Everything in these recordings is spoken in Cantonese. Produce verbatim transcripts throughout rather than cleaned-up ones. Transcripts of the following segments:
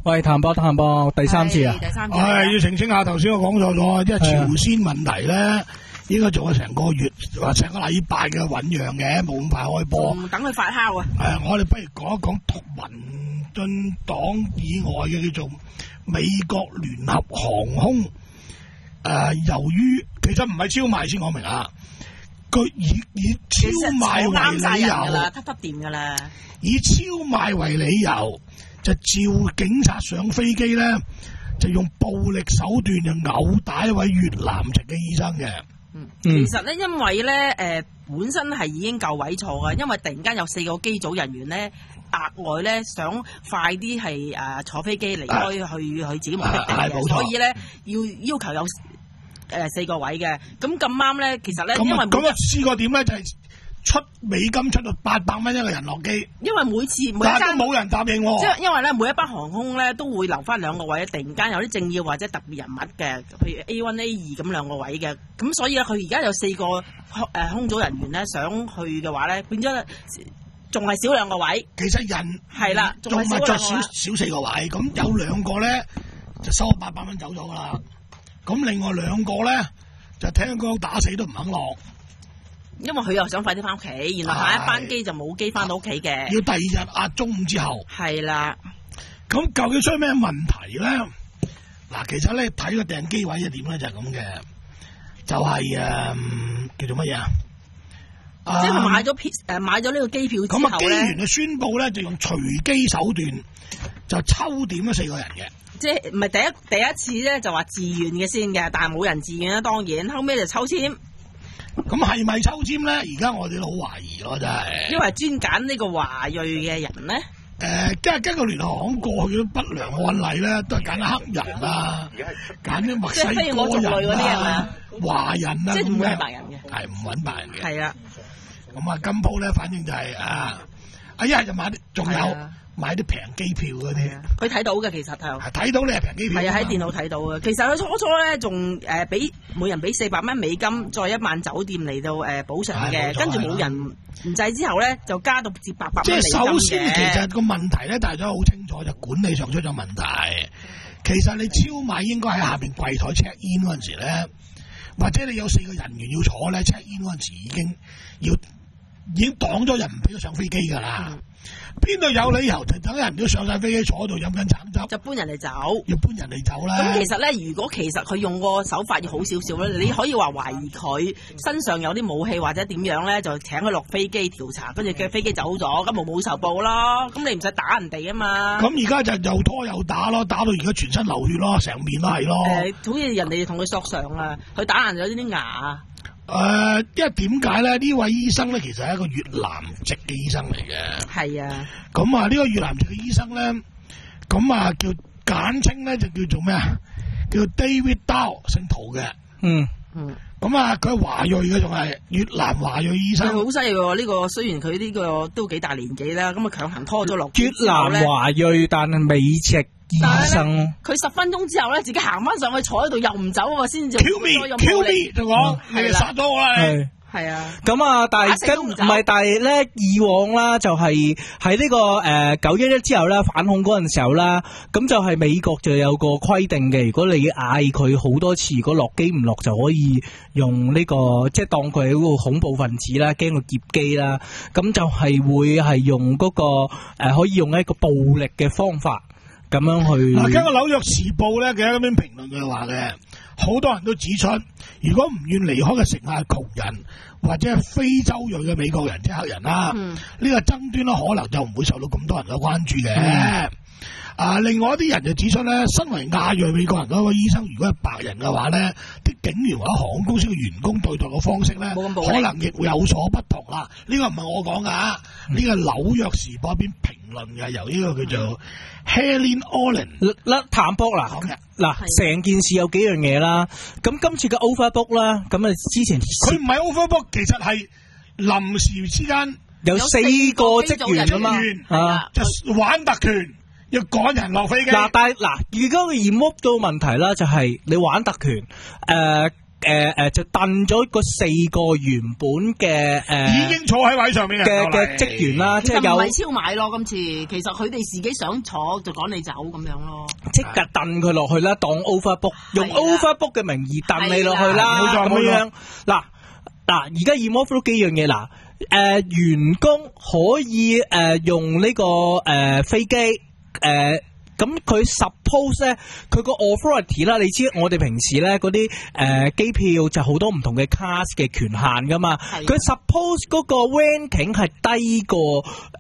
喂，譚博譚博，第三次啊， 第三次， 係要澄清下，頭先我講錯咗，因為朝鮮問題咧，應該做咗成個月或成個禮拜嘅醞釀嘅，冇咁快開波。 嗯，等佢發酵啊！ 誒，我哋不如講一講民進黨以外嘅叫做美國聯合航空。誒，由於其實唔係超賣先講明啊，佢以以超賣為理由， 啦，得得掂噶啦， 以超賣為理由。就召警察上飛機咧，就用暴力手段就毆打一位越南籍嘅醫生嘅。 嗯，其實咧，因為咧，誒、呃，本身係已經夠位坐嘅，因為突然間有四個機組人員咧，額外咧想快啲係誒坐飛機離開去、啊、去自己目的地嘅， 啊、 所以咧要要求有誒、呃、四個位嘅。咁咁啱咧，其實咧，因為咁啊試過點咧就係、是。出美金出到八百蚊一個人落機， 因為每次每但係都冇人答應喎。 即係因為咧，每一班航空咧都會留翻兩個位，突然間有啲政要或者特別人物嘅，譬如 A 一 A 二咁兩個位嘅，咁所以咧佢而家有四個空誒空組人員咧想去嘅話咧，變咗仲係少兩個位。 其實人係啦， 仲係再少少四個位，咁有兩個咧就收八百蚊走咗噶啦，咁另外兩個咧就聽講打死都唔肯落。 因為佢又想快啲翻屋企，然後下一班機就冇機翻到屋企嘅， 要第二日壓中午之後。係啦， 咁究竟出咩問題咧？嗱，其實咧睇個訂機位係點咧，就係咁嘅，就係、是、誒、嗯、叫做乜嘢啊？ 即係佢買咗票誒買咗呢個機票之後咧，咁啊機員就宣布咧就用隨機手段就抽點咗四個人嘅。 即係唔係第一第一次咧就話自願嘅先嘅，但係冇人自願啦，當然後尾就抽籤。 咁係咪抽籤咧？而家我哋都好懷疑咯，真係。因為專揀呢個華裔嘅人咧。 誒、呃，即係根據聯合航過去嘅不良案例咧，都係揀黑人啊，揀啲墨西哥人啊、華人啊， 即係唔會係白人嘅。 係唔揾白人嘅。係啊。 咁啊，今鋪咧，反正就係、是、啊，啊一係就買啲，仲有。買啲平機票嗰啲， 佢睇到嘅其實係睇到你係平機票， 係啊喺電腦睇到嘅。其實佢初初咧仲誒俾每人俾四百蚊美金，再一晚酒店嚟到誒補償嘅，跟住冇人唔制之後咧就加到至八百蚊美金嘅。即係首先其實個問題咧，大家好清楚，就管理上出咗問題。其實你超買應該喺下邊櫃台 check in 嗰陣時咧，或者你有四個人員要坐咧 check in 嗰陣時已經要已經擋咗人唔俾佢上飛機㗎啦。嗯邊度有理由就等人都上晒飛機坐喺度飲緊橙汁， 就搬人哋走， 要搬人哋走啦。 咁其實咧，如果其實佢用個手法要好少少咧，你可以話懷疑佢身上有啲武器或者點樣咧，就請佢落飛機調查，跟住嘅飛機走咗，咁冇冇仇報咯。咁你唔使打人哋啊嘛。咁而家就又拖又打咯，打到而家全身流血咯，成面都係咯。誒、呃，好似人哋同佢索償啊，佢打爛咗啲牙啊。誒、呃，因為點解咧？呢位醫生咧，其實係一個越南籍嘅醫生嚟嘅。係啊。咁啊，呢個越南籍嘅醫生咧，咁啊叫簡稱咧就叫做咩啊？叫 David Dow， 姓陶嘅。嗯嗯。咁啊，佢係華裔嘅，仲係越南華裔醫生。好犀利喎！呢、這個雖然佢呢個都幾大年紀啦，咁啊強行拖咗落。越南華裔，但係美籍。醫生，佢十分鐘之後咧，自己行翻上去坐喺度，又唔走喎，先至 Q me，Q me 就講，你殺咗我啦，係係啊，咁啊，但係跟唔係，但係咧以往啦，就係喺呢個誒九一一之後啦，反恐嗰陣時候啦，咁就係美國就有個規定嘅，如果你嗌佢好多次，如果落機唔落，就可以用呢個即係當佢係一個恐怖分子啦，驚佢劫機啦，咁就係會係用嗰個誒可以用一個暴力嘅方法。咁樣去嗱，根據紐約時報咧嘅一篇評論佢話嘅，好多人都指出，如果唔願離開嘅乘客係窮人或者係非洲裔嘅美國人即係黑人啦，呢、嗯呢個爭端咧可能就唔會受到咁多人嘅關注嘅。嗯啊！另外一啲人就指出咧，身為亞裔美國人嗰個醫生，如果係白人嘅話咧，啲警員或者航空公司嘅員工對待嘅方式咧，可能亦會有所不同啦。呢、呢個唔係我講噶，呢、嗯、個紐約時報一篇評論嘅，由呢個叫做 Helen Allen 嗱譚博啦，嗱成件事有幾樣嘢啦。咁今次嘅 overbook 啦，咁啊之前佢唔係 overbook， 其實係臨時之間有四個職員啊嘛，啊就玩特權。要趕人落飛機嗱，但係嗱，而家嘅 remove 到問題啦，就係你玩特權，誒、呃， 誒誒就掟咗嗰四個原本嘅誒已經坐喺位上面嘅嘅職員啦，即係有唔係超買咯。今次其實佢哋自己想坐就趕你走咁樣咯， 即刻掟佢落去啦，當 overbook 用 overbook 嘅名義掟你落去啦，咁樣嗱嗱而家 involve 到幾樣嘢嗱。誒、呃，員工可以誒、呃、用呢、這個誒、呃、飛機誒，咁佢 suppose 咧，佢個 authority 啦，你知我哋平時咧嗰啲誒機票就好多唔同嘅 class 嘅權限噶嘛，佢 suppose 嗰個 ranking 係低過誒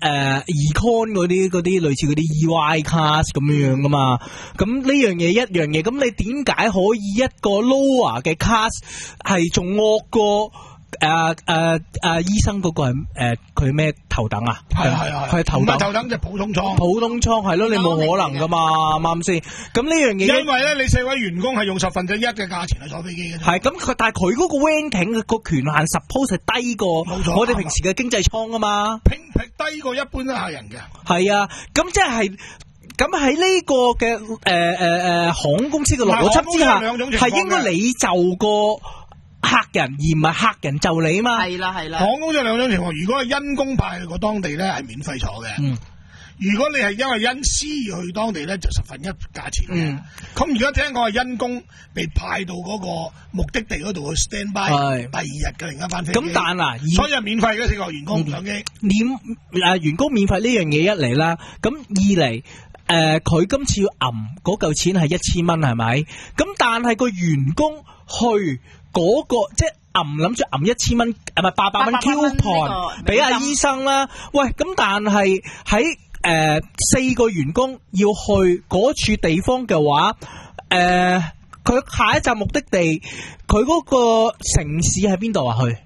econ 嗰啲嗰啲類似嗰啲 E Y class 咁樣樣噶嘛，咁呢樣嘢一樣嘢，咁你點解可以一個 lower 嘅 class 係仲惡過？誒誒誒，醫生嗰個係誒佢咩頭等啊？ 係係係， 佢係頭等， 頭等就普通艙， 普通艙係咯，你冇可能噶嘛，啱先？咁呢樣嘢， 因為咧，你四位員工係用十分之一嘅價錢去坐飛機嘅， 係咁佢，但係佢嗰個 ranking 嘅個權限 suppose 係低過我哋平時嘅經濟艙啊嘛， 平平低過一般嘅客人嘅， 係啊，咁即係。咁喺呢個嘅誒誒誒航空公司嘅邏輯之下，係應該你就個客人，而唔係客人就你嘛。 係啦係啦。 航空公司有兩種情況，如果係因公派去個當地咧，係免費坐嘅。嗯。如果你係因為因私去當地咧，就十分一價錢嘅。咁而家聽講係因公被派到嗰個目的地嗰度去 stand by，第二日嘅另一班飛機。咁但係，所以係免費嘅四個員工上機。免誒員工免費呢樣嘢一嚟啦，咁二嚟。誒，佢、呃、今次要揞嗰嚿錢係一千蚊，係咪？咁但係個員工去嗰、那個即係揞諗住揞一千蚊，係咪八百蚊 coupon 俾阿醫生啦？喂，咁但係喺誒四個員工要去嗰處地方嘅話，誒、呃，佢下一站目的地，佢嗰個城市喺邊度啊？去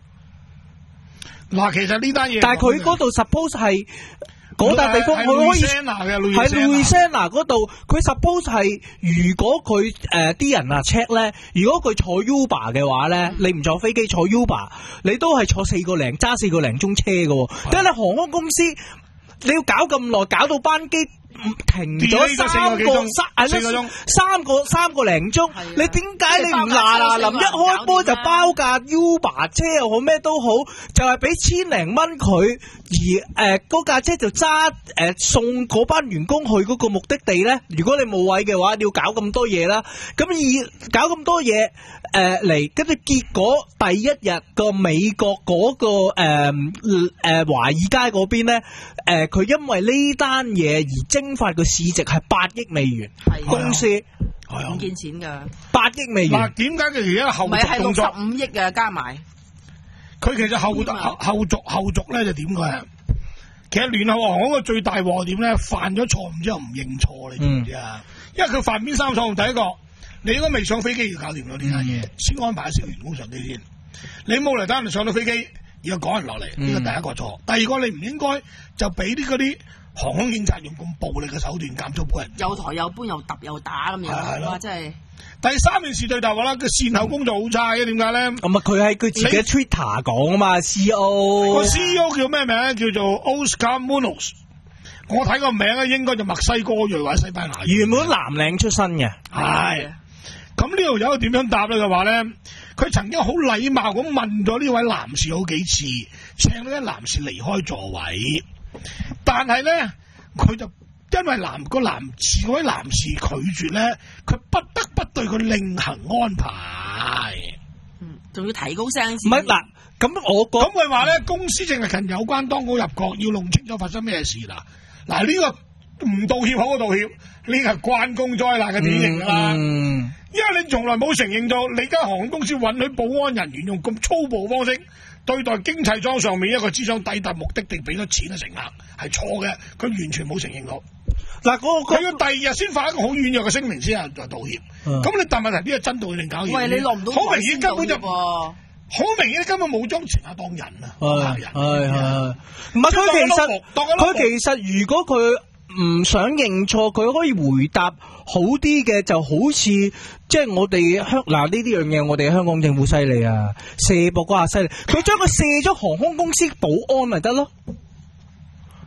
嗱，其實呢單嘢，但係佢嗰度 suppose 係。嗰笪地方佢可以喺 Louisiana 嗰度，佢 suppose 係如果佢誒啲人啊 check 咧，如果佢坐 Uber 嘅話咧，嗯、你唔坐飛機坐 Uber，你都係坐四個零揸四個零鐘車嘅，但係你航空公司你要搞咁耐，搞到班機停咗三個三四個鐘，三個三個零鐘，你點解你唔嗱嗱臨一開波就包架 Uber 車又好咩都好，就係俾千零蚊佢，而誒嗰架車就揸誒送嗰班員工去嗰個目的地咧？如果你冇位嘅話，你要搞咁多嘢啦，咁而搞咁多嘢誒嚟，跟住結果第一日個美國嗰個誒誒華爾街嗰邊咧，誒佢因為呢單嘢而蒸發個市值係八億美元，公司唔見錢噶， 八億美元。嗱， 點解佢而家後續動作唔係六十五億啊？加埋，佢其實後後後續後續咧就點嘅？其實聯合航空個最大禍點咧，犯咗錯誤之後唔認錯，你知唔知啊？因為佢犯邊三錯？第一個，你應該未上飛機要搞掂咗呢單嘢，先安排小員工上機先。你冇嚟單人上到飛機，要趕人落嚟，呢個第一個錯。第二個，你唔應該就俾啲嗰啲航空警察用咁暴力嘅手段監督人， 又抬又搬又揼又打咁樣，哇！真係。 第三件事最大話啦，個善後工作好差嘅，點解咧？ 咁啊，佢喺佢自己 Twitter 講啊嘛 ，C E O 個 C E O 叫咩名？叫做 Oscar Munoz。我睇個名咧，應該就墨西哥裔或者西班牙裔， 原本藍領出身嘅。 係。咁呢度有點樣答咧嘅話咧，佢曾經好禮貌咁問咗呢位男士好幾次，請呢位男士離開座位，但係咧佢就因為男個男士嗰位男士拒絕咧，佢不得不對佢另行安排。 嗯，仲要提高聲。 唔係嗱，咁我講咁佢話咧，公司淨係勤有關當局入國，要弄清楚發生咩事啦。嗱，呢個唔道歉好過道歉，呢個係關公災難嘅典型啦。嗯嗯因為你從來冇承認到你間航空公司允許保安人員用咁粗暴方式對待經濟艙上面一個只想抵達目的地俾咗錢嘅乘客係錯嘅，佢完全冇承認到。嗱，佢要第二日先發一個好軟弱嘅聲明先係道歉。咁、嗯、你但問題呢個真道定搞嘢？喂，你落唔到好明顯根本就好明顯根本冇將乘客當人啊，客人係係唔係佢其實佢其實如果佢唔想認錯，佢可以回答好啲嘅，就好似即係我哋香嗱呢啲樣嘢，我哋香港政府犀利啊，卸膊嗰下犀利，佢將佢卸咗航空公司保安咪得咯，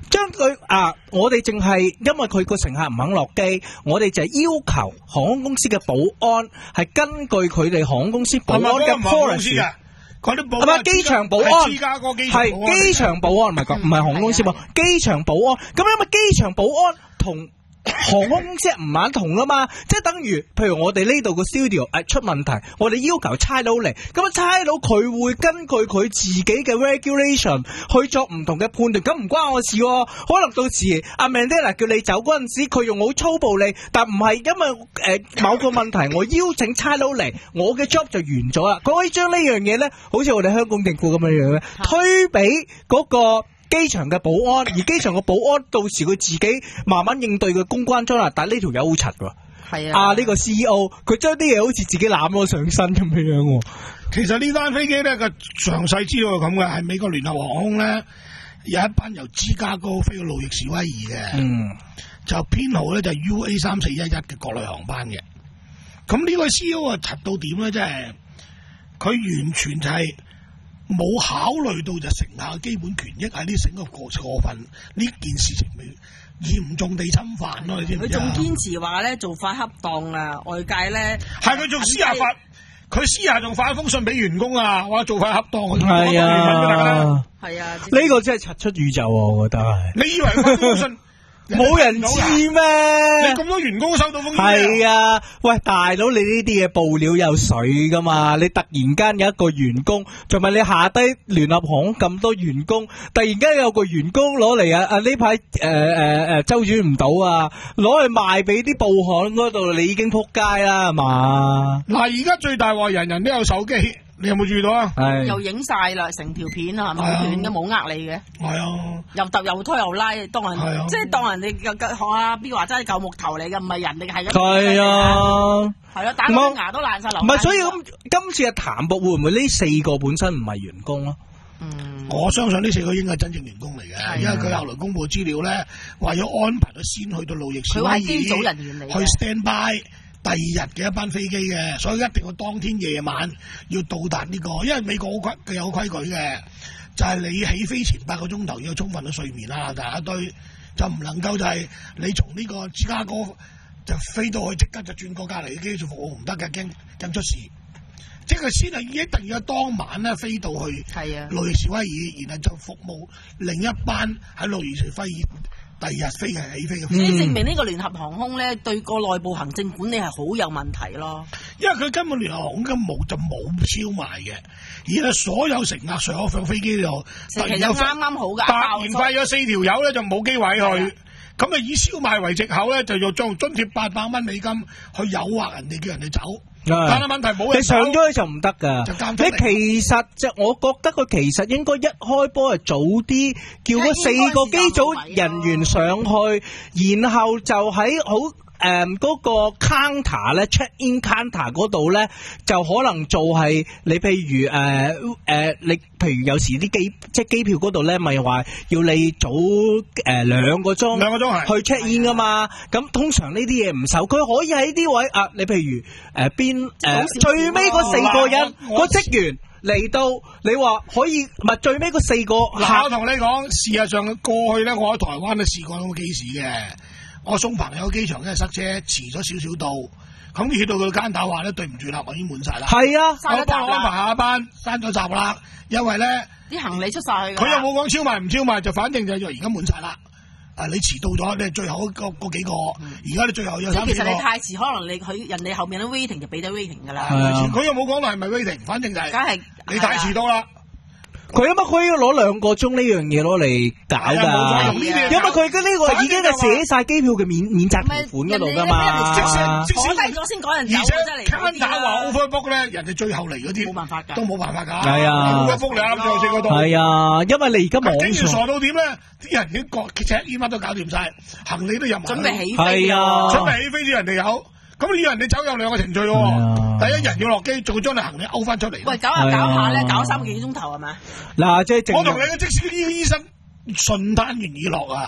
將佢啊，我哋淨係因為佢個乘客唔肯落機，我哋就係要求航空公司嘅保安係根據佢哋航空公司保安嘅 policy。 嗰啲保係咪機場保安？ 芝加哥機場保安係機場保安，唔係講唔係航空公司保安，機場保安。咁因為機場保安同航空公司唔肯同啊嘛，即係等於，譬如我哋呢度個 studio 誒出問題，我哋要求差佬嚟，咁差佬佢會根據佢自己嘅 regulation 去作唔同嘅判斷，咁唔關我事喎。可能到時阿 Mandela 叫你走嗰陣時，佢用好粗暴力，但唔係因為誒、呃、某個問題，我邀請差佬嚟，我嘅 job 就完咗啦。佢可以將呢樣嘢咧，好似我哋香港政府咁樣樣咧，推俾嗰、嗰個機場嘅保安，而機場嘅保安到時佢自己慢慢應對嘅公關災難，但係呢條友好柒喎。 係啊， 啊呢、呢個 C E O 佢將啲嘢好似自己攬咗上身咁樣樣喎。 其實呢單飛機咧個詳細資料係咁嘅，係美國聯合航空咧有一班由芝加哥飛去路易士威爾嘅， 嗯， 就編號咧就 U A 三四一一嘅國內航班嘅。咁呢位 C E O 啊柒到點咧，即係佢完全就係、是。冇考慮到就乘客嘅基本權益喺呢整個過過分呢件事情，咪嚴重地侵犯咯。你知唔知？ 佢仲堅持話咧做法恰當啊，外界咧係佢仲私下發，佢私下仲發一封信俾員工啊，話做法恰當。 係啊， 係啊， 呢個真係柒出宇宙啊！我覺得係。 你以為發封信？ 冇人知咩？ 你咁多員工收到封信係啊！喂，大佬，你呢啲嘢報料有水噶嘛？你突然間有一個員工，仲咪你下低聯合行咁多員工，突然間有個員工攞嚟啊！啊呢排誒誒誒周轉唔到啊，攞去賣俾啲報刊嗰度，你已經撲街啦，係嘛？ 嗱，而家最大話人人都有手機。你有冇注意到啊？ 係又影晒啦，成條片啊，係咪好短嘅，冇呃你嘅。 係啊， 又揼又推又拉，當人、 啊、 即係當人哋嘅嘅學啊，邊個話真係舊木頭嚟嘅，唔係人哋係咁。 係啊， 係咯，打到牙都爛晒流。 唔係，所以咁今次嘅譚博會唔會呢四個本身唔係員工咯？ 嗯，我相信呢四個應該係真正員工嚟嘅，因為佢後來公佈資料咧，話要安排佢先去到路易士威爾， 佢係機組人員嚟， 去 stand by。第二日嘅一班飛機嘅，所以一定要當天夜晚要到達呢、這個，因為美國好規佢有規矩嘅，就係、是、你起飛前八個鐘頭要有充分嘅睡眠啦，大家堆就唔能夠就係你從呢個芝加哥就飛到去即刻就轉過隔離嘅機做服務唔得嘅，驚驚出事。即係佢先係一定要當晚咧飛到去路易士威爾，然後就服務另一班喺路易士威爾。第二日飛係起飛嘅， 所以證明呢個聯合航空咧對個內部行政管理係好有問題咯。因為佢根本聯合航空根本冇就冇超賣嘅，而係所有乘客上咗上飛機度， 其實啱啱好㗎， 突然快咗四條友咧就冇機位去，咁啊以超賣為藉口咧就要將津貼八百蚊美金去誘惑人哋叫人哋走。但係問題冇人， 你上咗去就唔得噶。你其實即係我覺得佢其實應該一開波係早啲叫嗰四個機組人員上去，然後就喺好誒嗰個 counter 咧 check in counter 嗰度咧，就可能做係你譬如誒誒、呃呃、你譬如有時啲機即係機票嗰度咧，咪話要你早誒兩、呃、個鐘兩個鐘係去 check in 噶嘛。咁通常呢啲嘢唔受，佢可以喺啲位啊，你譬如誒邊誒最尾嗰四個人個職員嚟到，你話可以唔係最尾嗰四個？ 嗱，我同你講，事實上過去咧，我喺台灣都試過咁嘅 case嘅。我送朋友機場因為塞車，遲咗少少到，咁去到佢間打話咧，對唔住啦，我已經滿晒啦。 係啊， 我幫我安排下一班，閂咗閘啦，因為咧啲行李出晒去。 佢又冇講超賣唔超賣，就反正就而家滿晒啦。啊，你遲到咗，你係最後嗰嗰幾個，而家、嗯、你最後有三個。 其實你太遲，可能你佢人哋後面啲 waiting 就俾咗 waiting 噶啦。 佢又冇講話係咪 waiting，反正就係、是。梗係你太遲到啦。 佢因為佢要攞兩個鐘呢樣嘢攞嚟搞噶，因為佢而家呢個已經係寫晒機票嘅免免責條款嗰度噶嘛。 即使我低咗先趕人走，真係。 而且打話 overbook 咧，人哋最後嚟嗰啲冇辦法㗎， 都冇辦法㗎。 係啊 ，overbook 你啱咗先嗰度。 係啊，因為你而家網竟然傻到點咧？啲人已經各 check in 乜都搞掂晒，行李都入埋。 準備起飛。 係啊， 準備起飛啲人哋有。咁你要人哋走有兩個程序喎，啊、第一人要落機，仲要將你行李勾翻出嚟。 喂，搞下搞下咧，搞三個幾鐘頭係咪？ 嗱，即係我同你嘅即使呢個醫生順單願意落啊，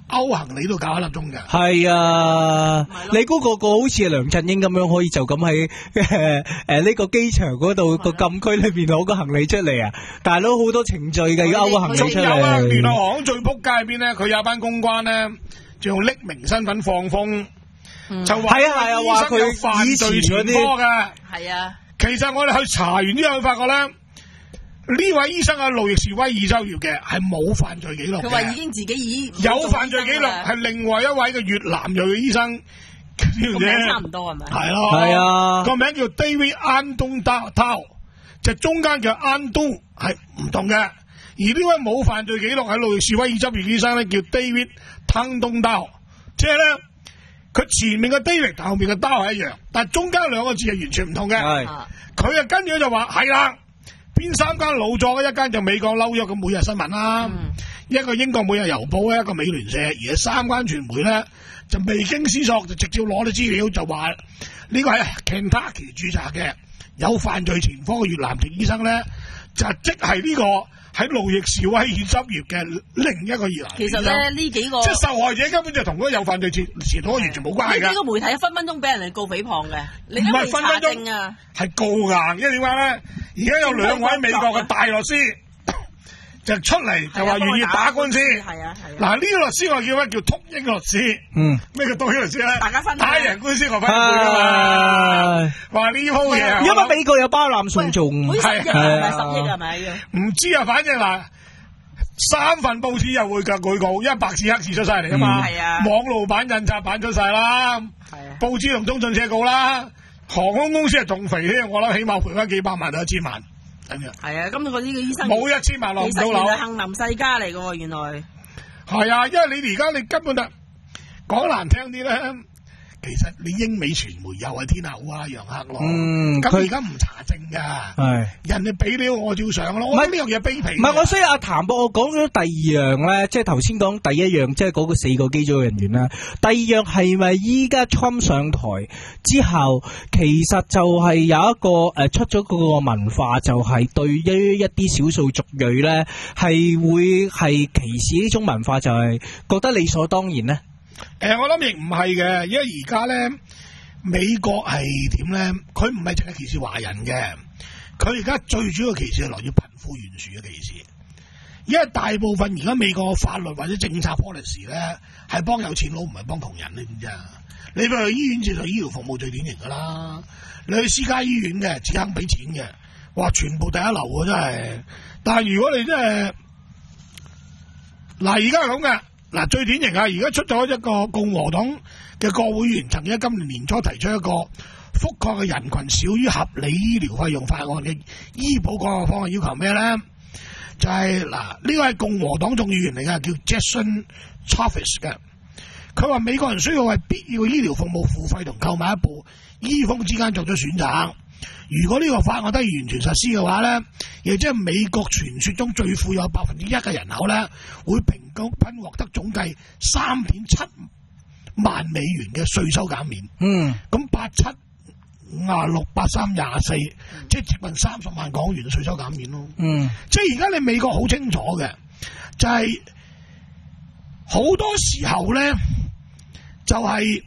勾行李都搞一粒鐘嘅。 係啊， 咪咯你估個個好似梁振英咁樣可以就咁喺誒誒呢個機場嗰度個禁區裏邊攞個行李出嚟啊？大佬好多程序嘅，要勾個行李出仲有啊，聯嚟。 合航空最撲街喺邊咧？佢有班公關咧，就用匿名身份放風， 嗯就話係啊係啊話佢有犯罪前科嘅。 係啊， 其實我哋去查完之後，發覺咧，呢位醫生喺路易士威爾州業嘅係冇犯罪記錄佢話已嘅， 經自己已有犯罪記錄係另外一位嘅越南裔嘅醫生，知唔知個名差唔多係咪？ 係咯， 係啊個名叫 David Andon Tao，就中間叫 Andon 係唔同嘅，而呢位冇犯罪記錄喺路易士威爾州業醫生咧叫 David Tang Tao，即係咧佢前面嘅 David 同後面嘅 Tao 係一樣，但係中間兩個字係完全唔同嘅。 係啊佢啊跟住就話係啦，邊三間老作嘅，一間就美國紐約嘅每日新聞啦， 嗯一個英國每日郵報咧，一個美聯社，而三間傳媒咧就未經思索就直接攞啲資料就話呢個係 Kentucky 註冊嘅有犯罪前科嘅越南籍醫生咧，就即係呢個喺路易士威爾執業嘅另一個越南籍醫生。 其實咧呢幾個即係受害者根本就同嗰個有犯罪前前科完全冇關係㗎呢幾。個媒體分分鐘俾人哋告誹謗嘅，你唔係都未查分分鐘證啊！ 係告硬，因為點解咧？而家有兩位美國嘅大律師就出嚟就話願意打官司。 係啊係啊， 嗱，呢個律師我叫咩？叫禿鷹律師。 嗯。 咩叫禿鷹律師咧？ 大家分打贏官司我分一半㗎嘛。 唉話呢鋪嘢啊， 因為美國有包攬訴訟， 好似十億係係咪啊十億係咪？ 唔知啊，反正嗱，三份報紙又會嘅舉告，一白紙黑字出晒嚟㗎嘛。 嗯係啊網路版、印刷版出晒啦。 係啊， 報紙同中信社告啦，航空公司係仲肥添，我諗起碼賠翻幾百萬到一千萬咁樣。 係啊，咁佢呢個醫生冇一千萬落唔其實原到樓， 來杏林世家嚟嘅喎，原來係啊，因為你而家你根本就講難聽啲咧，其實你英美傳媒又係天后啊、楊克咯， 嗯咁佢而家唔查證噶， 係。 人哋俾料我照上咯， 唔係我覺得呢樣嘢卑鄙。 唔係，我所以阿譚博，我講咗第二樣咧，即係頭先講第一樣，即係嗰個四個機組人員啦。第二樣係咪依家 Trump 上台之後，其實就係有一個誒、呃、出咗嗰個文化，就係對於一啲少數族裔咧，係會係歧視呢種文化，就係覺得理所當然咧。 誒、呃，我諗亦唔係嘅，因為而家咧美國係點咧？佢唔係淨係歧視華人嘅，佢而家最主要歧視係來自貧富懸殊嘅歧視。因為大部分而家美國嘅法律或者政策 policy 咧，係幫有錢佬，唔係幫窮人，你知唔知啊？你譬如醫院接受醫療服務最典型噶啦，你去私家醫院嘅只肯俾錢嘅，哇，全部第一流啊，真係。但係如果你真係嗱，而家係咁嘅。嗱，最典型啊！而家出咗一個共和黨嘅國會議員，曾經喺今年年初提出一個覆蓋嘅人群少於合理醫療費用法案嘅醫保改革方案，要求咩咧？就係、係、嗱，呢個係共和黨眾議員嚟嘅，叫 Jason Chaffetz 嘅。佢話美國人需要為必要嘅醫療服務付費同購買一部醫風之間作咗選擇。如果呢個法案得以完全實施嘅話咧，亦即係美國傳說中最富有百分之一嘅人口咧，會平均獲得總計三點七萬美元嘅稅收減免。 嗯， 咁八七廿六八三廿四，即係接近三十萬港元嘅稅收減免咯。 嗯， 即係而家你美國好清楚嘅，就係、是、好多時候咧，就係、是。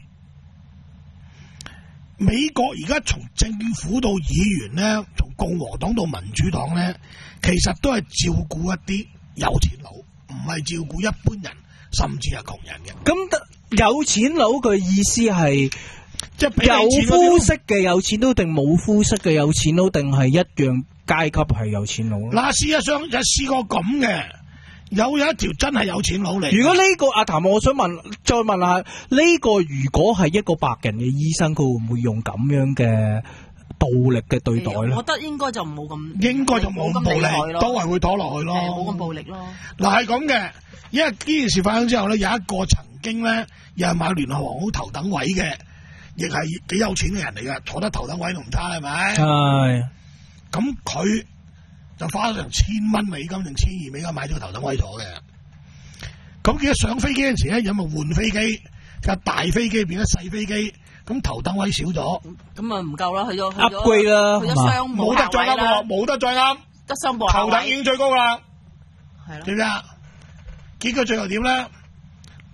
美國而家從政府到議員咧，從共和黨到民主黨咧，其實都係照顧一啲有錢佬，唔係照顧一般人，甚至係窮人嘅。 咁有錢佬嘅意思係即係有膚色嘅有錢佬定冇膚色嘅有錢佬，定係一樣階級係有錢佬？ 嗱，事實上就試過咁嘅。有有一條真係有錢佬嚟。 如果呢、這個阿譚，我想問，再問下呢、這個，如果係一個白人嘅醫生，佢會唔會用咁樣嘅暴力嘅對待咧？ 我覺得應該就冇咁， 應該就冇咁暴力，都係會拖落去咯。 冇咁暴力咯。 嗱係咁嘅，因為呢件事發生之後咧，有一個曾經咧又係買聯合航空頭等位嘅，亦係幾有錢嘅人嚟嘅，坐得頭等位都唔差，係咪？ 係。 咁佢就花咗成千蚊美金定千二美金買咗個頭等位坐嘅，咁記得上飛機嗰陣時咧，有咪換飛機，就大飛機變咗細飛機，咁頭等位少咗， 咁啊唔夠啦，去咗 upgrade 啦， 去咗商務冇得再啱喎，冇得再啱， 得商務頭等已經最高啦， 係咯， 點啊？結果最後點咧？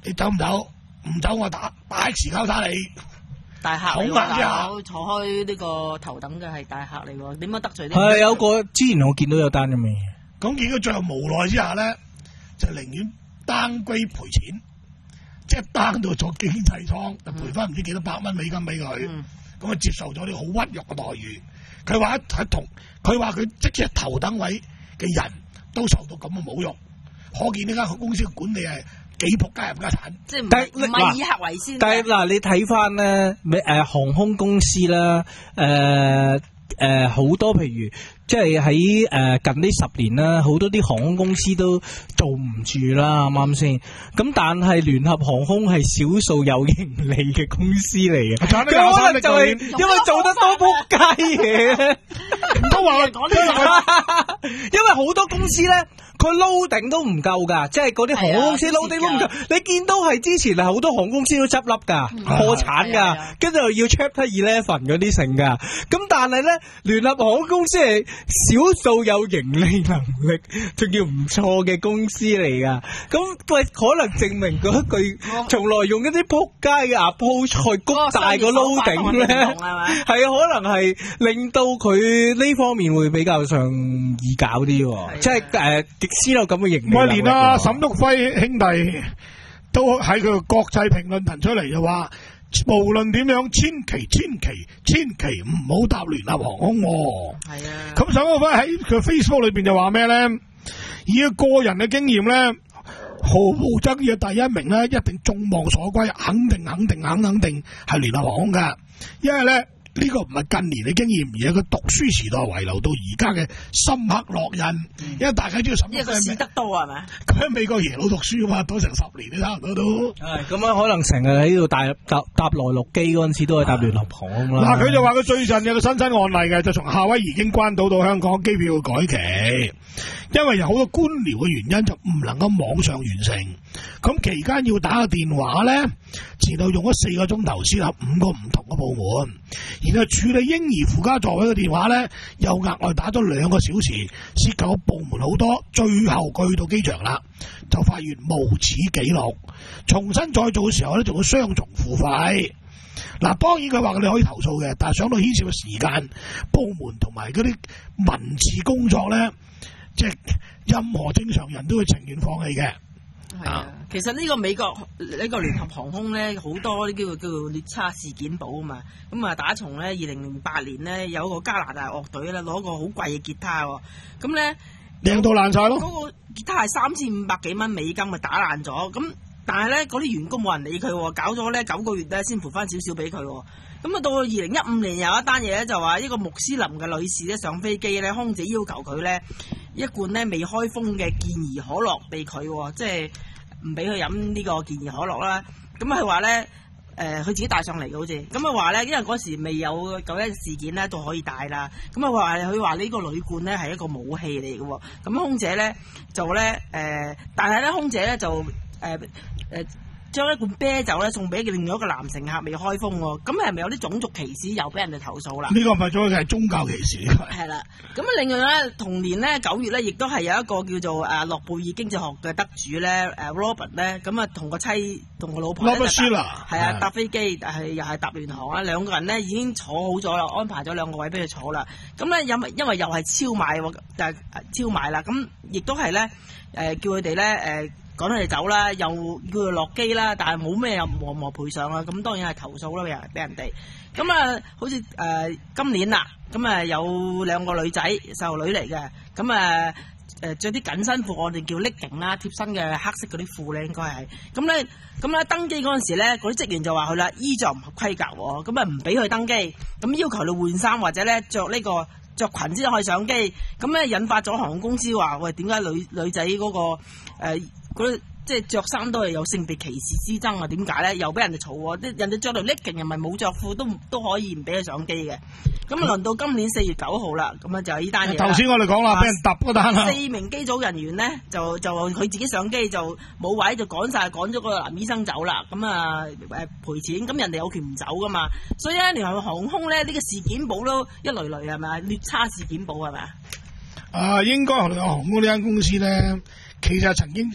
你走唔走？唔走我打打 X 交叉你。 大客嚟喎， 好難㗎大佬坐開呢個頭等嘅係大客嚟喎，點樣得罪呢？ 係有個之前我見到有單咁嘅嘢。 咁結果最後無奈之下咧，就寧願單歸賠錢，即係單到做經濟艙，就賠翻唔知幾多百蚊美金俾佢。咁佢、嗯、接受咗啲好屈辱嘅待遇。佢話喺同佢話佢即使係頭等位嘅人都受到咁嘅侮辱，可見呢間公司嘅管理係幾仆街入家產。 即係唔係唔係以客為先。 但係嗱，你睇翻咧，誒航空公司啦，誒誒好多譬如。即係喺誒近呢十年啦，好多啲航空公司都做唔住啦，啱啱先？咁但係聯合航空係少數有盈利嘅公司嚟嘅，佢可能就係因為做得多仆街嘢， 唔好話講呢個， 因為好多公司咧，佢撈頂都唔夠㗎，即係嗰啲航空公司撈頂都唔夠。你見到係之前係好多航空公司都執笠㗎，破產㗎，跟住又要 Chapter Eleven 嗰啲成㗎。咁但係咧，聯合航空公司係少數有盈利能力，仲要唔錯嘅公司嚟噶。咁喂，可能證明嗰一句從來用一啲仆街嘅 approach 去谷大個撈頂咧，係啊，可能係令到佢呢方面會比較上易搞啲，即係誒極先有咁嘅盈利。 喂，連阿沈旭輝兄弟都喺佢個國際評論騰出嚟就話。無論點樣，千祈千祈千祈唔好搭聯合航空。係啊，咁沈旭輝喺佢 Facebook 裏邊就話咩咧？以個人嘅經驗咧，毫無爭議嘅第一名咧，一定眾望所歸，肯定肯定肯肯定係聯合航空噶，因為咧。呢個唔係近年嘅經驗，而係佢讀書時代遺留到而家嘅深刻烙印。嗯、因為大家知道沈旭輝， 因為佢試得多係咪？ 佢喺美國耶魯讀書嘛，讀成十年都差唔多都。 係咁樣，可能成日喺度搭搭搭內陸機嗰陣時，都係搭聯合航空啦。 嗱，佢就話佢最近有個新新案例嘅，就從夏威夷經關島到香港機票改期，因為有好多官僚嘅原因，就唔能夠網上完成。咁期間要打個電話咧，前後用咗四個鐘頭，先合五個唔同嘅部門。然後處理嬰兒附加座位嘅電話咧，又額外打咗兩個小時，涉及嘅部門好多。最後去到機場啦，就發現無此記錄，重新再做嘅時候咧，仲要雙重付費。嗱，當然佢話你可以投訴嘅，但係想到牽涉嘅時間、部門同埋嗰啲文字工作咧，即係任何正常人都會情願放棄嘅。 係啊，其實呢個美國呢、呢個聯合航空咧，好多呢叫做叫做列差事件簿啊嘛。咁啊，打從咧二零零八年咧，有個加拿大樂隊咧攞個好貴嘅吉他喎，咁咧掟到爛晒咯。 嗰個吉他係三千五百幾蚊美金，咪打爛咗。咁但係咧，嗰啲員工冇人理佢，搞咗咧九個月咧先賠翻少少俾佢。咁啊，到二零一五年有一單嘢咧，就話一個穆斯林嘅女士咧上飛機咧，空姐要求佢咧一罐咧未開封嘅健怡可樂俾佢，即係唔俾佢飲呢個健怡可樂啦。咁佢話咧，誒、呃，佢自己帶上嚟嘅好似。咁啊話咧，因為嗰時未有九一事件咧，都可以帶啦。咁啊話佢話呢個鋁罐咧係一個武器嚟嘅。咁空姐咧就咧，誒、呃，但係咧空姐咧就誒誒。呃呃將一罐啤酒咧送俾另外一個男乘客未開封喎，咁係咪有啲種族歧視？又俾人哋投訴啦？呢個唔係種族，係宗教歧視。 係啦，咁另外咧，同年咧九月咧，亦都係有一個叫做誒諾貝爾經濟學嘅得主咧，誒 Robert 咧，咁啊同個妻同個老婆 Robert Shiller 係啊搭飛機，但係又係搭聯航啊，兩個人咧已經坐好咗啦，安排咗兩個位俾佢坐啦。咁咧因因為又係超買喎，就係超買啦，咁亦都係咧誒叫佢哋咧誒。趕佢哋走啦，又叫佢落機啦，但係冇咩任何賠償啦，咁當然係投訴啦，俾人俾人哋。咁啊，好似誒、呃、今年啦，咁啊有兩個女仔細路女嚟嘅，咁啊誒著啲緊身褲，我哋叫 legging 啦，貼身嘅黑色嗰啲褲咧，應該係。咁咧，咁咧登機嗰陣時咧，嗰啲職員就話佢啦，衣着唔合規格喎，咁啊唔俾佢登機，咁要求你換衫或者咧着呢、呢個着裙先可以上機，咁咧引發咗航空公司話喂，點解女女仔嗰、嗰個誒？呃嗰即係着衫都係有性別歧視之爭啊？點解咧？又俾人哋嘈喎！啲人哋着到 legging 又唔係冇着褲都都可以唔俾佢上機嘅。咁啊，輪到今年四月九號啦，咁啊就係呢單嘢。 頭先我哋講啦，俾人揼嗰單啦。 四名機組人員咧就就佢自己上機就冇位就趕晒趕咗個男醫生走啦。咁啊誒賠錢，咁人哋有權唔走噶嘛。所以咧，聯合航空咧呢、呢個事件簿都一類類係咪啊？劣差事件簿係咪啊？ 啊，應該聯合航空呢間公司咧，其實曾經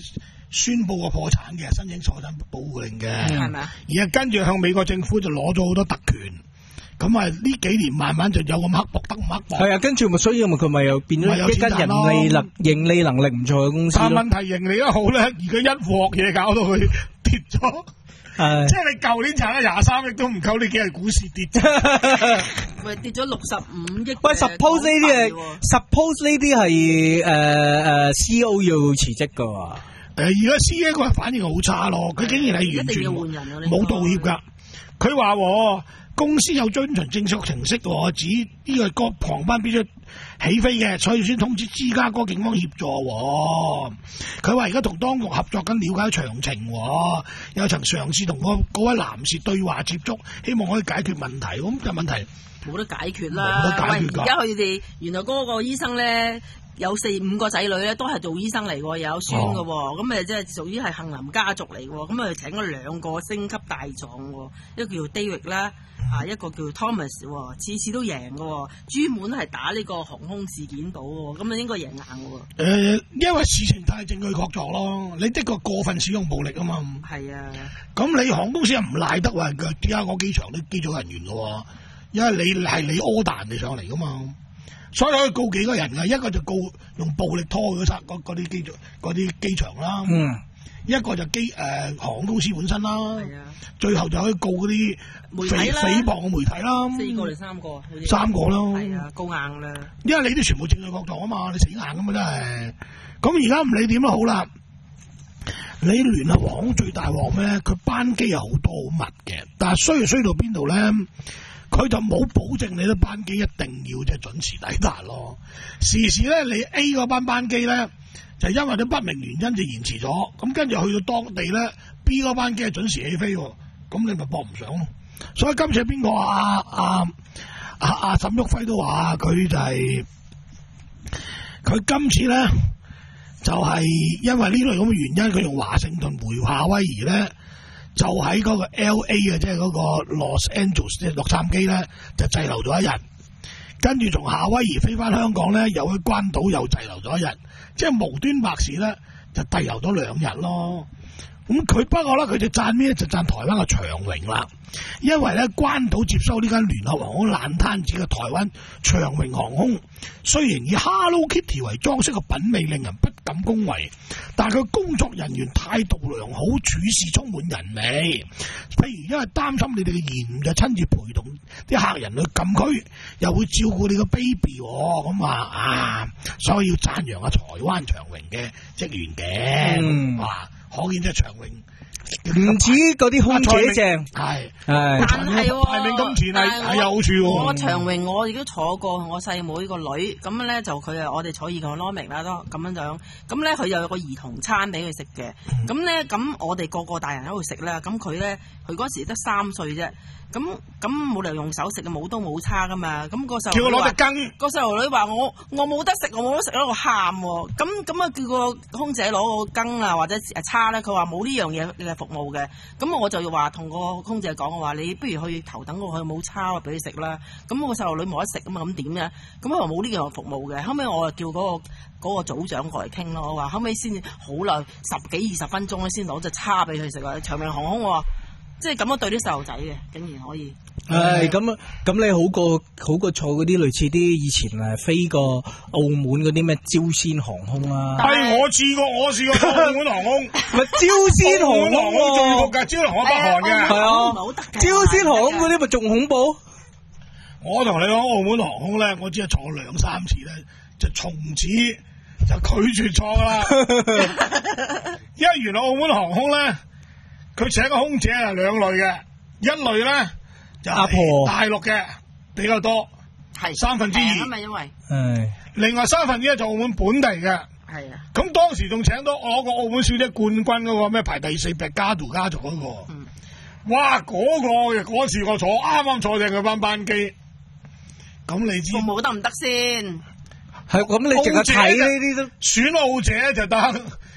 宣布個破產嘅，申請破產保護令嘅， 係咪啊？ 而家跟住向美國政府就攞咗好多特權，咁啊呢幾年慢慢就有咁刻薄得咁刻薄。 係啊，跟住咪所以咪佢咪又變咗一間盈利能盈利能力唔錯嘅公司咯。 但問題盈利得好咧，而佢一鑊嘢搞到佢跌咗。 係， 即係你舊年賺咗廿三億都唔夠呢幾日股市跌， 喂跌咗六十五億。 喂，suppose 呢啲係 suppose 呢啲係誒誒 C E O 要辭職噶喎。誒而家 C E O 個反應好差咯，佢竟然係完全冇道歉㗎。佢話公司有遵循正確程式，指呢個個航班必須起飛嘅，所以先通知芝加哥警方協助。佢話而家同當局合作緊，了解詳情，有曾嘗試同嗰位男士對話接觸，希望可以解決問題。咁但係問題冇得解決啦。 冇得解決㗎。 而家佢哋原來嗰個醫生咧有四五個仔女咧，都係做醫生嚟喎，又有孫嘅喎，咁誒即係屬於係杏林家族嚟喎，咁誒請咗兩個星級大狀喎，一個叫 David 啦。啊，一個叫 Thomas 喎，次次都贏嘅喎，專門係打呢個航空事件度喎，咁啊應該贏硬嘅喎。誒、 呃，因為事情太證據確鑿咯，你的確過分使用暴力啊嘛。 係啊。咁你航空公司又唔賴得話佢而家我機場啲機組人員嘅喎，因為你係你 order 人哋上嚟嘅嘛，所以可以告幾個人嘅，一個就告用暴力拖嗰剎嗰啲機嗰啲機場啦。嗯。一個就機誒、呃、航空公司本身啦，係啊，最後就可以告嗰啲媒體啦， 誹謗嘅媒體啦， 四個定三個， 三個啦， 係啊，告硬啦， 因為你啲全部證據確鑿啊嘛，你死硬咁嘛真係。咁而家唔理點都好啦，你聯合航空最大鑊咩？佢班機有好多好密嘅，但係衰就衰到邊度咧？佢就冇保證你啲班機一定要即係準時抵達咯。時時咧，你 A 嗰班班機咧。就因為啲不明原因就延遲咗，咁跟住去到當地咧 ，B 嗰班機係準時起飛，咁你咪駁唔上咯。所以今次邊個啊啊啊啊沈旭輝都話佢就係、是、佢今次咧就係、是、因為呢類咁嘅原因，佢用華盛頓回夏威夷咧，就喺嗰個 L A 嘅即係嗰個 Los Angeles 即係洛杉磯咧就滯留咗一日。跟住從夏威夷飛翻香港咧，又去關島又滯留咗一日，即係無端白事咧，就滯留咗兩日咯。咁佢不過咧，佢就讚咩咧？就讚台灣嘅長榮啦，因為咧關島接收呢間聯合航空爛攤子嘅台灣長榮航空，雖然以 Hello Kitty 為裝飾嘅品味令人不敢恭維，但係佢工作人員態度良好，處事充滿人味。譬如因為擔心你哋嘅延誤，就親自陪同啲客人去禁區，又會照顧你個 baby，咁啊啊，所以要讚揚啊台灣長榮嘅職員嘅，嗯、啊，可見即係長榮唔止嗰啲空姐正， 係係， 但係排名金錢係係有好處喎。 我長榮我亦都坐過，我細妹個女咁咧就佢啊，我哋坐 economy 啦都咁樣樣，咁咧佢又有個兒童餐俾佢食嘅，咁咧咁我哋個個大人喺度食啦，咁佢咧佢嗰時得三歲啫。咁咁冇理由用手食嘅，冇刀冇叉噶嘛。咁、個細路女話，個細路女話我我冇得食，我冇得食，喺度喊喎。咁咁啊，叫個空姐攞個羹啊或者叉咧，佢話冇呢樣嘢嘅服務嘅。咁我就要話同個空姐講，我話你不如去頭等我去冇叉啊，俾你食啦。咁個細路女冇得食啊嘛，咁點咧？咁佢話冇呢樣服務嘅。後尾我就叫嗰、個嗰、個組長過嚟傾咯。我話後尾先好耐十幾二十分鐘咧，先攞隻叉俾佢食啊。長榮航空我話。即係咁樣對啲細路仔嘅，竟然可以。 係咁啊！咁你好過好過坐嗰啲類似啲以前誒飛過澳門嗰啲咩招仙航空啊。 係我試過，我試過澳門航空。 咪招仙航空喎， 㗎，招仙航空北韓嘅。 係啊，招仙航空嗰啲咪仲恐怖。 我同你講，澳門航空咧，我只係坐過兩三次咧，就從此就拒絕坐啦。因為原來澳門航空咧。佢請個空姐係兩類嘅，一類咧就阿婆大陸嘅比較多，係三分之二， 因為係另外三分之一就澳門本地嘅， 係啊。 咁當時仲請到我個澳門小姐冠軍嗰個咩排第四嘅家族家族嗰個，嗯、哇嗰、嗰個嗰次我坐啱啱坐正佢班班機，咁你知服務得唔得先？ 係咁你淨係睇呢啲都選澳姐就得。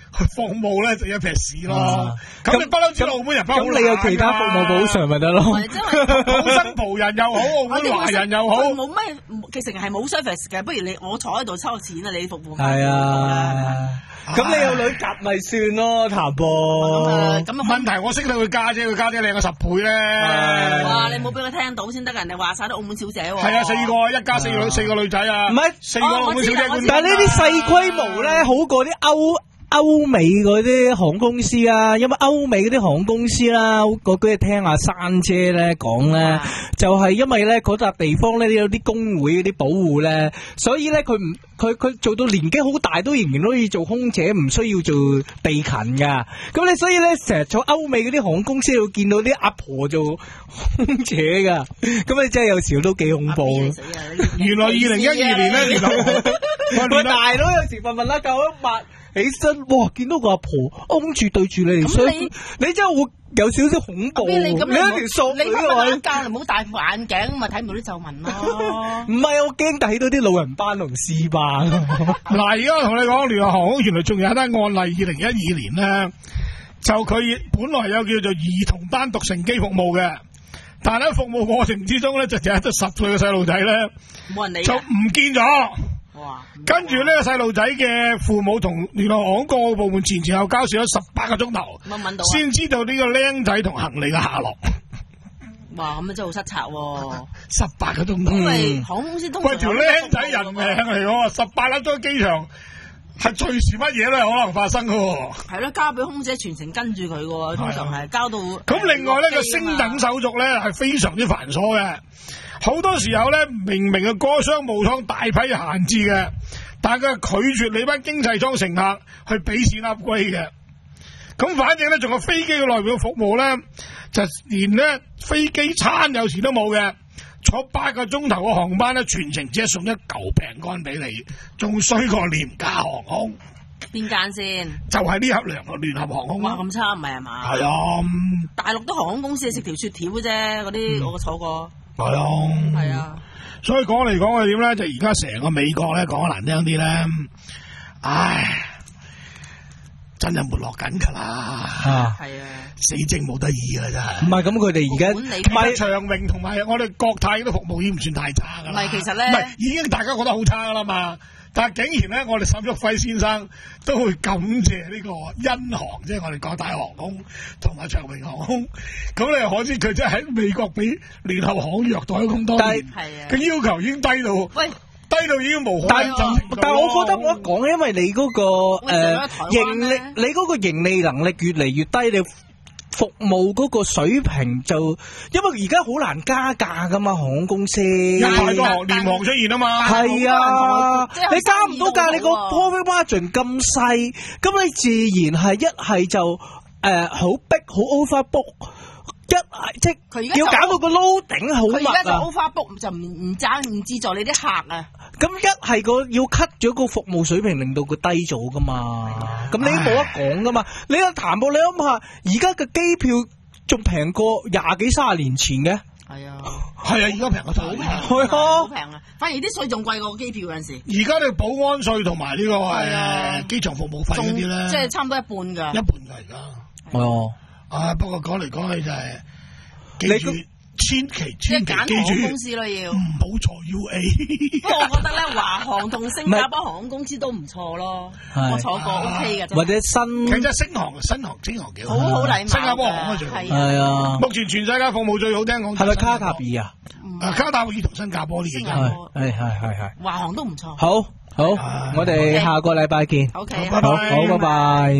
佢服務咧就一撇屎咯啊。 咁你不嬲知道澳門人不嬲好咁你有其他服務補償咪得咯？ 或者真係土生葡人又好，澳門華人又好， 佢冇咩，其實係冇 service 嘅。不如你我坐喺度抽錢啊，你服務係啊，咁你有女夾咪算咯，譚波。 咁咁問題我識到佢家姐，佢家姐靚過十倍咧。 哇！你冇俾佢聽到先得㗎，人哋話晒都澳門小姐喎。 係啊，四個一家四個四個女仔啊， 唔係四個澳門小姐冠軍。 但係呢啲細規模咧，好過啲歐歐美嗰啲航空公司啊，因為歐美嗰啲航空公司啦，我嗰日聽阿珊姐咧講咧，就係因為咧嗰笪地方咧有啲工會嗰啲保護咧，所以咧佢唔佢佢做到年紀好大都仍然可以做空姐，唔需要做地勤噶。咁你所以咧成日坐歐美嗰啲航空公司會見到啲阿婆做空姐噶，咁你真係有時都幾恐怖。 原來二零一二年咧，原來喂大佬有時瞓瞓啦，夠一抹起身，哇！見到個阿婆擁住對住你嚟衰，你真係會有少少恐怖。 你咁你一條數你女位， 教唔好戴副眼鏡，咪睇唔到啲皺紋咯。 唔係我驚睇到啲老人斑同屍斑。 嗱，而家我同你講，聯合航空原來仲有一單案例，二零一二年咧，就佢本來有叫做兒童單獨乘機服務嘅，但係喺服務過程之中咧，就有一隻十歲嘅細路仔咧， 冇人理， 就唔見咗。 哇！ 跟住呢個細路仔嘅父母同聯合航空各個部門前前後交涉咗十八個鐘頭，先知道呢個僆仔同行李嘅下落。 哇！咁啊真係好失策喎！ 十八個鐘頭， 因為航空公司通常喂條僆仔人命嚟喎，十八粒鐘喺機場係隨時乜嘢都有可能發生嘅喎。 係咯，交俾空姐全程跟住佢嘅喎，通常係交到。 咁另外呢個升等手續咧係非常之繁瑣嘅。好多時候咧，明明嘅個商務艙大批閒置嘅，但係佢拒絕你班經濟艙乘客去俾錢 upgrade 嘅。咁反正咧，仲有飛機嘅內部服務咧，就連咧飛機餐有時都冇嘅。坐八個鐘頭嘅航班咧，全程只係送一嚿餅乾俾你，仲衰過廉價航空。 邊間先？ 就係呢盒聯合聯合航空。 哇，咁差唔係係嘛？ 係啊， 大陸啲航空公司係食條雪條嘅啫，嗰啲、嗯、我坐過。係啊， 係啊， 所以講嚟講去點咧，就而家成個美國咧，講得難聽啲咧，唉，真係沒落緊噶啦， 係啊，死症冇得醫啊，真係。 唔係咁，佢哋而家唔係長榮同埋我哋國泰啲服務已經唔算太差噶啦。 唔係，其實咧， 唔係已經大家覺得好差噶啦嘛。但係竟然咧，我哋沈旭輝先生都會感謝呢個因航，即係我哋國泰航空同埋長榮航空。咁你又可知佢真係喺美國俾聯合航空虐待咗咁多年，佢要求已經低到，喂，低到已經無可但但係我覺得我一講，因為你嗰、嗰個誒盈利，你嗰個盈利能力越嚟越低，你服務嗰個水平就，因為而家好難加價噶嘛，航空公司有太多航廉航出現啊嘛， 係啊，你加唔到價，你個 profit margin 咁細，咁你自然係一係就誒好逼好 overbook。一即係要搞到個 loading 好密啊！ 佢而家就 overbook 就唔唔爭唔資助你啲客啊！ 咁一係個要 cut 咗個服務水平，令到佢低咗噶嘛。咁你都冇得講噶嘛。你個談判，你諗下，而家嘅機票仲平過廿幾卅年前嘅。 係啊， 係啊，而家平過好平， 係啊，好平啊！反而啲稅仲貴過機票嗰陣時。 而家呢個保安稅同埋呢個誒機場服務費嗰啲咧， 即係差唔多一半㗎。一半㗎而家。 哦。 啊！不過講嚟講去就係、是，記住千祈千祈記住， 公司咯要唔好坐 U A。 不過我覺得咧，華航同新加坡航空公司都唔錯咯，我坐過 O K 嘅。 或者新， 其實星航、新航、星航幾好， 好好禮貌。 新加坡航空最好， 係啊。 目前全世界服務最好聽講係咪卡塔爾啊？ 啊，卡塔爾同新加坡呢幾間， 係係係係。 華航都唔錯。 好好，我哋下個禮拜見。 OK， 拜拜， 好，拜拜。